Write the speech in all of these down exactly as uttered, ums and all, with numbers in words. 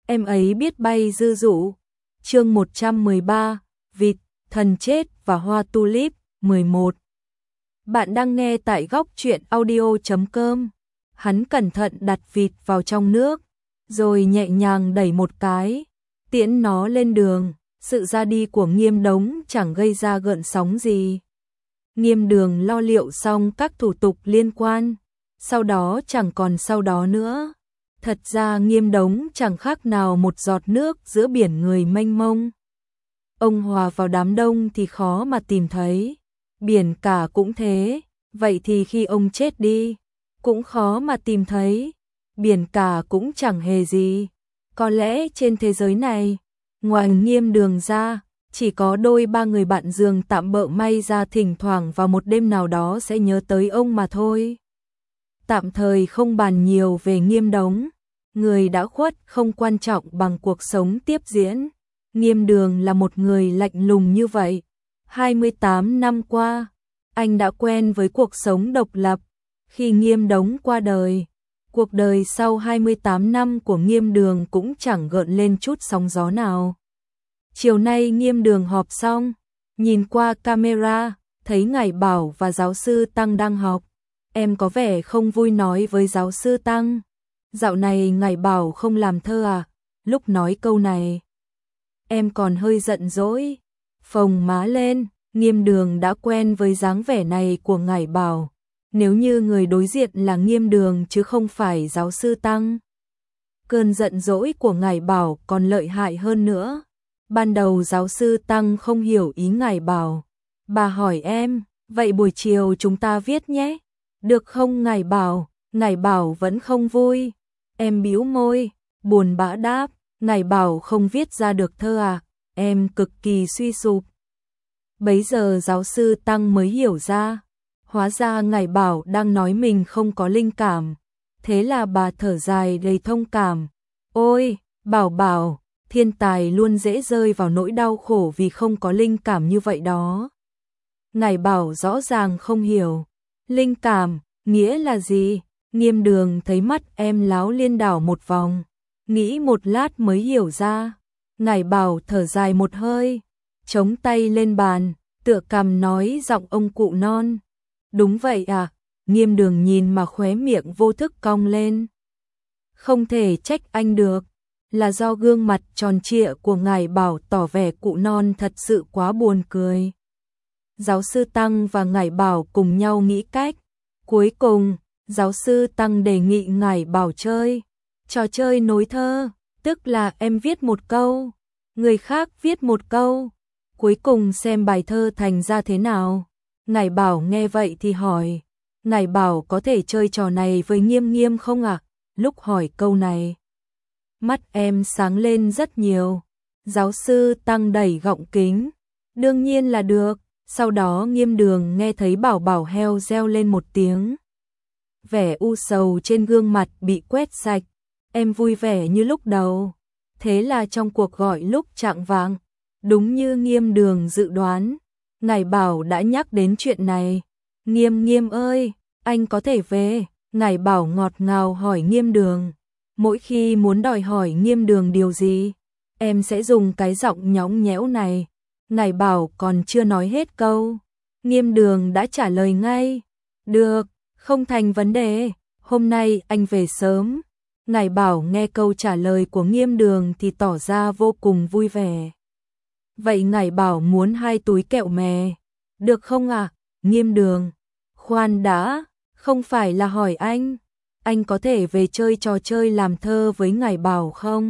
em ấy biết bay dư dụ. Chương một trăm mười ba, vịt, thần chết và hoa tulip. mười một. Bạn đang nghe tại góc truyện audio chấm com. Hắn cẩn thận đặt vịt vào trong nước, rồi nhẹ nhàng đẩy một cái, tiễn nó lên đường. Sự ra đi của Nghiêm Đống chẳng gây ra gợn sóng gì. Nghiêm Đường lo liệu xong các thủ tục liên quan, sau đó chẳng còn sau đó nữa. Thật ra Nghiêm Đống chẳng khác nào một giọt nước giữa biển người mênh mông. Ông hòa vào đám đông thì khó mà tìm thấy, biển cả cũng thế, vậy thì khi ông chết đi, cũng khó mà tìm thấy, biển cả cũng chẳng hề gì. Có lẽ trên thế giới này, ngoài Nghiêm Đường ra, chỉ có đôi ba người bạn giường tạm bợ may ra thỉnh thoảng vào một đêm nào đó sẽ nhớ tới ông mà thôi. Tạm thời không bàn nhiều về Nghiêm Đống, người đã khuất không quan trọng bằng cuộc sống tiếp diễn. Nghiêm Đường là một người lạnh lùng như vậy. hai mươi tám năm qua, anh đã quen với cuộc sống độc lập. Khi Nghiêm Đống qua đời, cuộc đời sau hai mươi tám năm của Nghiêm Đường cũng chẳng gợn lên chút sóng gió nào. Chiều nay Nghiêm Đường họp xong, nhìn qua camera, thấy Ngải Bảo và giáo sư Tăng đang họp. Em có vẻ không vui nói với giáo sư Tăng. Dạo này Ngải Bảo không làm thơ à? Lúc nói câu này, em còn hơi giận dỗi, phồng má lên. Nghiêm Đường đã quen với dáng vẻ này của Ngải Bảo. Nếu như người đối diện là Nghiêm Đường chứ không phải giáo sư Tăng, cơn giận dỗi của Ngải Bảo còn lợi hại hơn nữa. Ban đầu giáo sư Tăng không hiểu ý Ngải Bảo. Bà hỏi em, vậy buổi chiều chúng ta viết nhé, được không Ngải Bảo? Ngải Bảo vẫn không vui. Em bĩu môi, buồn bã đáp, Ngải Bảo không viết ra được thơ à? Em cực kỳ suy sụp. Bấy giờ giáo sư Tăng mới hiểu ra, hóa ra Ngải Bảo đang nói mình không có linh cảm. Thế là bà thở dài đầy thông cảm. Ôi, Bảo Bảo, thiên tài luôn dễ rơi vào nỗi đau khổ vì không có linh cảm như vậy đó. Ngải Bảo rõ ràng không hiểu. Linh cảm, nghĩa là gì? Nghiêm Đường thấy mắt em láo liên đảo một vòng, nghĩ một lát mới hiểu ra. Ngải Bảo thở dài một hơi, chống tay lên bàn, tựa cằm nói giọng ông cụ non. Đúng vậy à? Nghiêm Đường nhìn mà khóe miệng vô thức cong lên. Không thể trách anh được, là do gương mặt tròn trịa của Ngải Bảo tỏ vẻ cụ non thật sự quá buồn cười. Giáo sư Tăng và Ngải Bảo cùng nhau nghĩ cách. Cuối cùng, giáo sư Tăng đề nghị Ngải Bảo chơi trò chơi nối thơ, tức là em viết một câu, người khác viết một câu, cuối cùng xem bài thơ thành ra thế nào. Ngải Bảo nghe vậy thì hỏi, Ngải Bảo có thể chơi trò này với Nghiêm Nghiêm không ạ? À? Lúc hỏi câu này, mắt em sáng lên rất nhiều. Giáo sư Tăng đẩy gọng kính, đương nhiên là được. Sau đó Nghiêm Đường nghe thấy Bảo Bảo heo reo lên một tiếng. Vẻ u sầu trên gương mặt bị quét sạch, em vui vẻ như lúc đầu. Thế là trong cuộc gọi lúc chạng vạng, đúng như Nghiêm Đường dự đoán, Ngải Bảo đã nhắc đến chuyện này. Nghiêm Nghiêm ơi, anh có thể về? Ngải Bảo ngọt ngào hỏi Nghiêm Đường. Mỗi khi muốn đòi hỏi Nghiêm Đường điều gì, em sẽ dùng cái giọng nhõng nhẽo này. Ngải Bảo còn chưa nói hết câu, Nghiêm Đường đã trả lời ngay. Được, không thành vấn đề, hôm nay anh về sớm. Ngải Bảo nghe câu trả lời của Nghiêm Đường thì tỏ ra vô cùng vui vẻ. Vậy Ngải Bảo muốn hai túi kẹo mè, được không ạ? À? Nghiêm Đường, khoan đã, không phải là hỏi anh, anh có thể về chơi trò chơi làm thơ với Ngải Bảo không?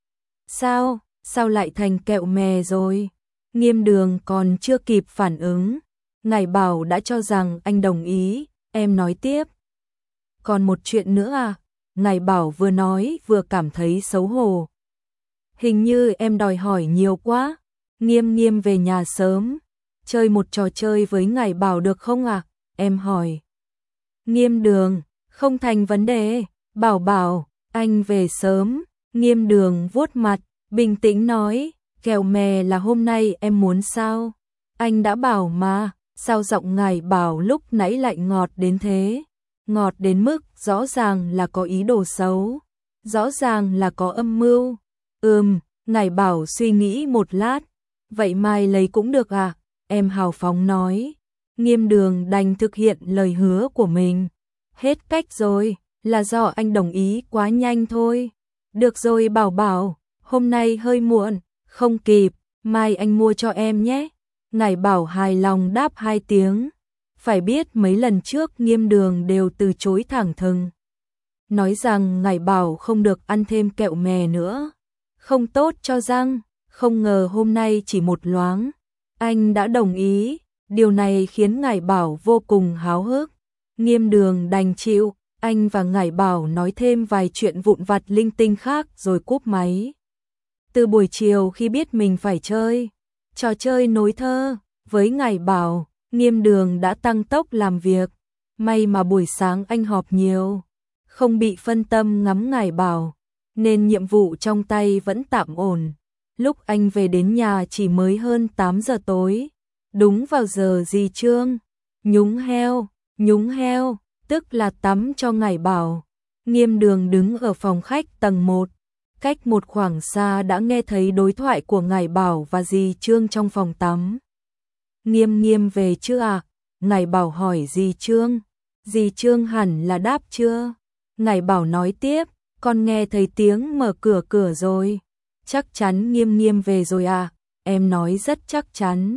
Sao, sao lại thành kẹo mè rồi? Nghiêm Đường còn chưa kịp phản ứng, Ngải Bảo đã cho rằng anh đồng ý. Em nói tiếp. Còn một chuyện nữa à? Ngải Bảo vừa nói vừa cảm thấy xấu hổ. Hình như em đòi hỏi nhiều quá. Nghiêm Nghiêm về nhà sớm, chơi một trò chơi với Ngải Bảo được không ạ? À? Em hỏi. Nghiêm Đường, không thành vấn đề. Bảo Bảo, anh về sớm. Nghiêm Đường vuốt mặt, bình tĩnh nói. Kẹo mè là hôm nay em muốn sao? Anh đã bảo mà. Sao giọng Ngải Bảo lúc nãy lại ngọt đến thế? Ngọt đến mức rõ ràng là có ý đồ xấu, rõ ràng là có âm mưu. Ừm, Ngải Bảo suy nghĩ một lát. Vậy mai lấy cũng được à? Em hào phóng nói. Nghiêm Đường đành thực hiện lời hứa của mình. Hết cách rồi, là do anh đồng ý quá nhanh thôi. Được rồi Bảo Bảo, hôm nay hơi muộn, không kịp, mai anh mua cho em nhé. Ngải Bảo hài lòng đáp hai tiếng. Phải biết mấy lần trước Nghiêm Đường đều từ chối thẳng thừng. Nói rằng Ngải Bảo không được ăn thêm kẹo mè nữa. Không tốt cho răng, không ngờ hôm nay chỉ một loáng. Anh đã đồng ý, điều này khiến Ngải Bảo vô cùng háo hức. Nghiêm Đường đành chịu, anh và Ngải Bảo nói thêm vài chuyện vụn vặt linh tinh khác rồi cúp máy. Từ buổi chiều khi biết mình phải chơi trò chơi nối thơ với Ngải Bảo, Nghiêm Đường đã tăng tốc làm việc. May mà buổi sáng anh họp nhiều, không bị phân tâm ngắm Ngải Bảo, nên nhiệm vụ trong tay vẫn tạm ổn. Lúc anh về đến nhà chỉ mới hơn tám giờ tối, đúng vào giờ dì Trương nhúng heo, nhúng heo, tức là tắm cho Ngải Bảo. Nghiêm Đường đứng ở phòng khách tầng một, cách một khoảng xa đã nghe thấy đối thoại của Ngải Bảo và dì Trương trong phòng tắm. Nghiêm Nghiêm về chưa ạ? À? Ngải Bảo hỏi dì Trương. Dì Trương hẳn là đáp chưa. Ngải Bảo nói tiếp, con nghe thấy tiếng mở cửa cửa rồi. Chắc chắn Nghiêm Nghiêm về rồi à? Em nói rất chắc chắn.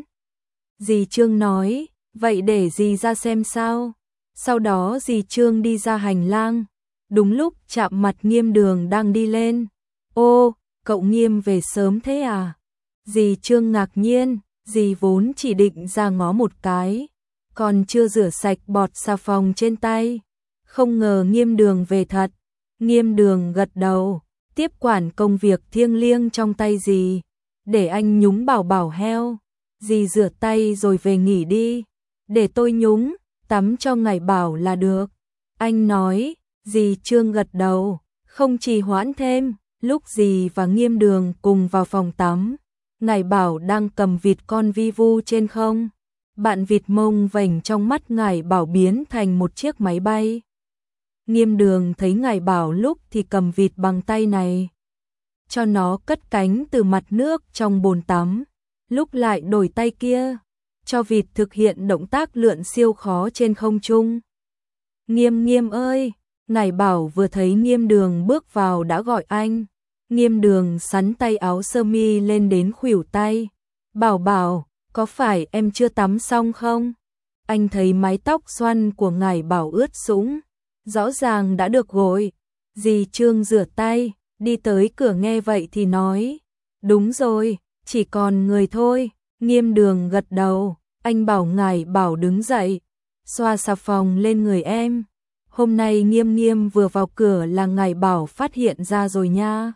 Dì Trương nói, vậy để dì ra xem sao. Sau đó dì Trương đi ra hành lang. Đúng lúc chạm mặt Nghiêm Đường đang đi lên. Ô, cậu Nghiêm về sớm thế à? Dì Trương ngạc nhiên, dì vốn chỉ định ra ngó một cái, còn chưa rửa sạch bọt xà phòng trên tay. Không ngờ Nghiêm Đường về thật. Nghiêm Đường gật đầu, tiếp quản công việc thiêng liêng trong tay dì, để anh nhúng Bảo Bảo heo. Dì rửa tay rồi về nghỉ đi, để tôi nhúng, tắm cho Ngải Bảo là được. Anh nói, dì Trương gật đầu, không trì hoãn thêm. Lúc dì và Nghiêm Đường cùng vào phòng tắm, Ngải Bảo đang cầm vịt con vi vu trên không. Bạn vịt mông vểnh trong mắt Ngải Bảo biến thành một chiếc máy bay. Nghiêm Đường thấy Ngải Bảo lúc thì cầm vịt bằng tay này, cho nó cất cánh từ mặt nước trong bồn tắm, lúc lại đổi tay kia, cho vịt thực hiện động tác lượn siêu khó trên không trung. Nghiêm Nghiêm ơi! Ngải Bảo vừa thấy Nghiêm Đường bước vào đã gọi anh. Nghiêm Đường xắn tay áo sơ mi lên đến khuỷu tay. Bảo Bảo, có phải em chưa tắm xong không? Anh thấy mái tóc xoăn của Ngải Bảo ướt sũng, rõ ràng đã được gội. Dì Trương rửa tay, đi tới cửa nghe vậy thì nói, đúng rồi, chỉ còn người thôi. Nghiêm Đường gật đầu, anh bảo Ngải Bảo đứng dậy, xoa xà phòng lên người em. Hôm nay Nghiêm Nghiêm vừa vào cửa là Ngải Bảo phát hiện ra rồi nha.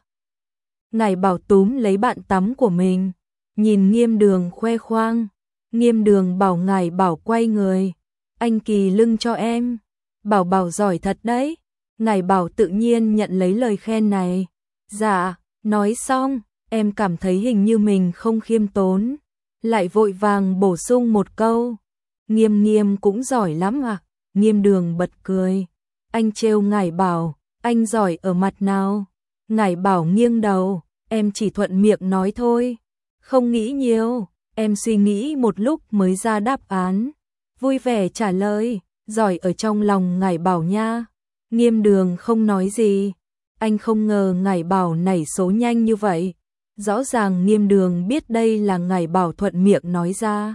Ngải Bảo túm lấy bạn tắm của mình, nhìn Nghiêm Đường khoe khoang. Nghiêm Đường bảo Ngải Bảo quay người, anh kỳ lưng cho em. Bảo Bảo giỏi thật đấy. Ngải Bảo tự nhiên nhận lấy lời khen này. Dạ, nói xong, em cảm thấy hình như mình không khiêm tốn, lại vội vàng bổ sung một câu, Nghiêm Nghiêm cũng giỏi lắm à. Nghiêm Đường bật cười. Anh trêu Ngải Bảo, anh giỏi ở mặt nào? Ngải Bảo nghiêng đầu, em chỉ thuận miệng nói thôi, không nghĩ nhiều. Em suy nghĩ một lúc mới ra đáp án, vui vẻ trả lời, giỏi ở trong lòng Ngải Bảo nha. Nghiêm Đường không nói gì, anh không ngờ Ngải Bảo nảy số nhanh như vậy. Rõ ràng Nghiêm Đường biết đây là Ngải Bảo thuận miệng nói ra,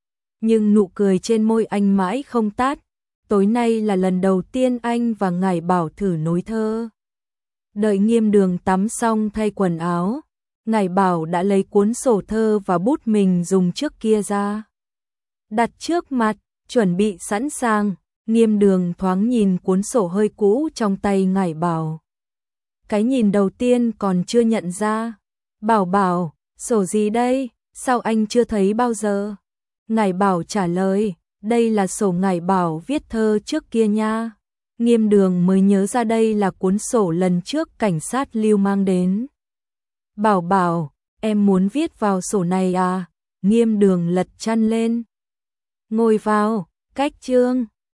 nhưng nụ cười trên môi anh mãi không tắt. Tối nay là lần đầu tiên anh và Ngải Bảo thử nối thơ. Đợi Nghiêm Đường tắm xong thay quần áo, Ngải Bảo đã lấy cuốn sổ thơ và bút mình dùng trước kia ra, đặt trước mặt, chuẩn bị sẵn sàng. Nghiêm Đường thoáng nhìn cuốn sổ hơi cũ trong tay Ngải Bảo. Cái nhìn đầu tiên còn chưa nhận ra. Bảo Bảo, sổ gì đây? Sao anh chưa thấy bao giờ? Ngải Bảo trả lời, đây là sổ Ngải Bảo viết thơ trước kia nha. Nghiêm Đường mới nhớ ra đây là cuốn sổ lần trước cảnh sát Lưu mang đến. Bảo Bảo, em muốn viết vào sổ này à? Nghiêm Đường lật chăn lên. Ngồi vào, cách chương.